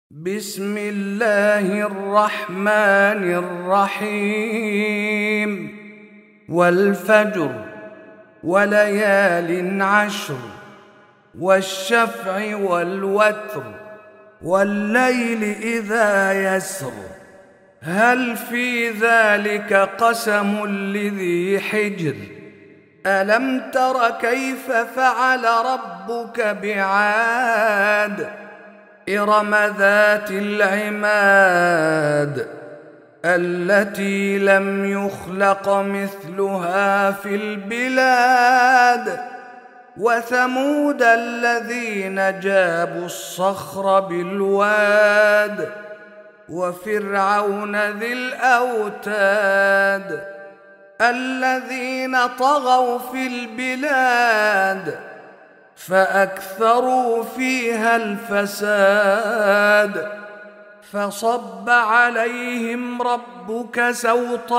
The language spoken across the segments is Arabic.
بسم الله الرحمن الرحيم. والفجر وليال عشر والشفع والوتر والليل إذا يسر هل في ذلك قسم لذي حجر ألم تر كيف فعل ربك بعاد إرم ذات العماد التي لم يخلق مثلها في البلاد وثمود الذين جابوا الصخر بالواد وفرعون ذي الأوتاد الذين طغوا في البلاد فأكثروا فيها الفساد فصب عليهم ربك سوط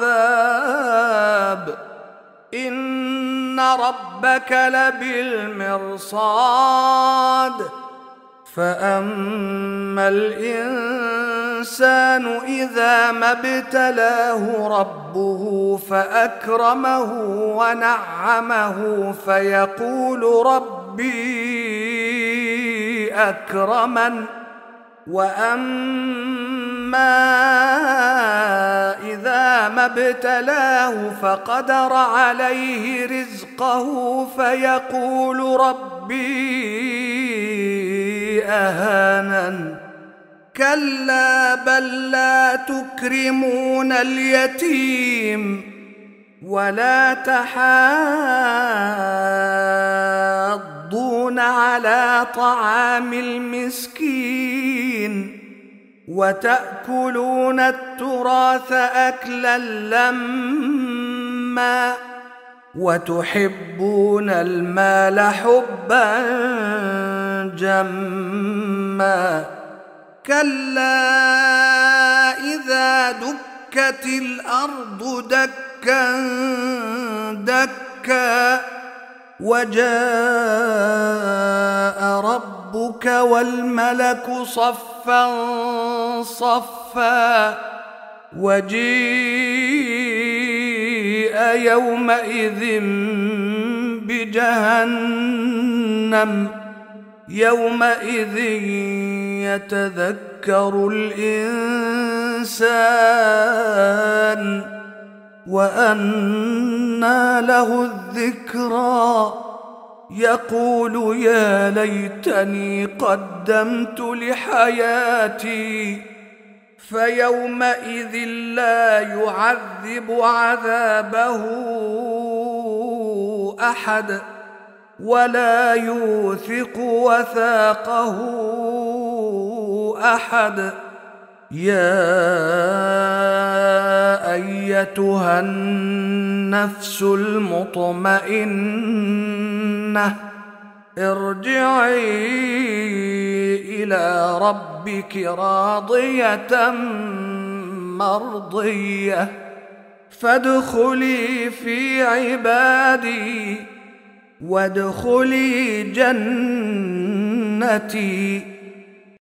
عذاب إن ربك لبالمرصاد فأما الإنسان إذا ما ابتلاه ربه فأكرمه ونعمه فيقول ربي أكرمن وأما إذا ما ابتلاه فقدر عليه رزقه فيقول ربي أهانن كلا بل لا تكرمون اليتيم ولا تحاضون على طعام المسكين وتأكلون التراث أكلا لما وتحبون المال حبا جما كلا إذا دكت الأرض دكا دكا وجاء ربك والملك صفا صفا وجيء يومئذ بجهنم يومئذ يتذكر الإنسان وأنى له الذكرى يقول يا ليتني قدمت لحياتي فيومئذ لا يعذب عذابه أحد ولا يوثق وثاقه أحد يا أيتها النفس المطمئنة ارجعي إلى ربك راضية مرضية فادخلي في عبادي وادخلي جنتي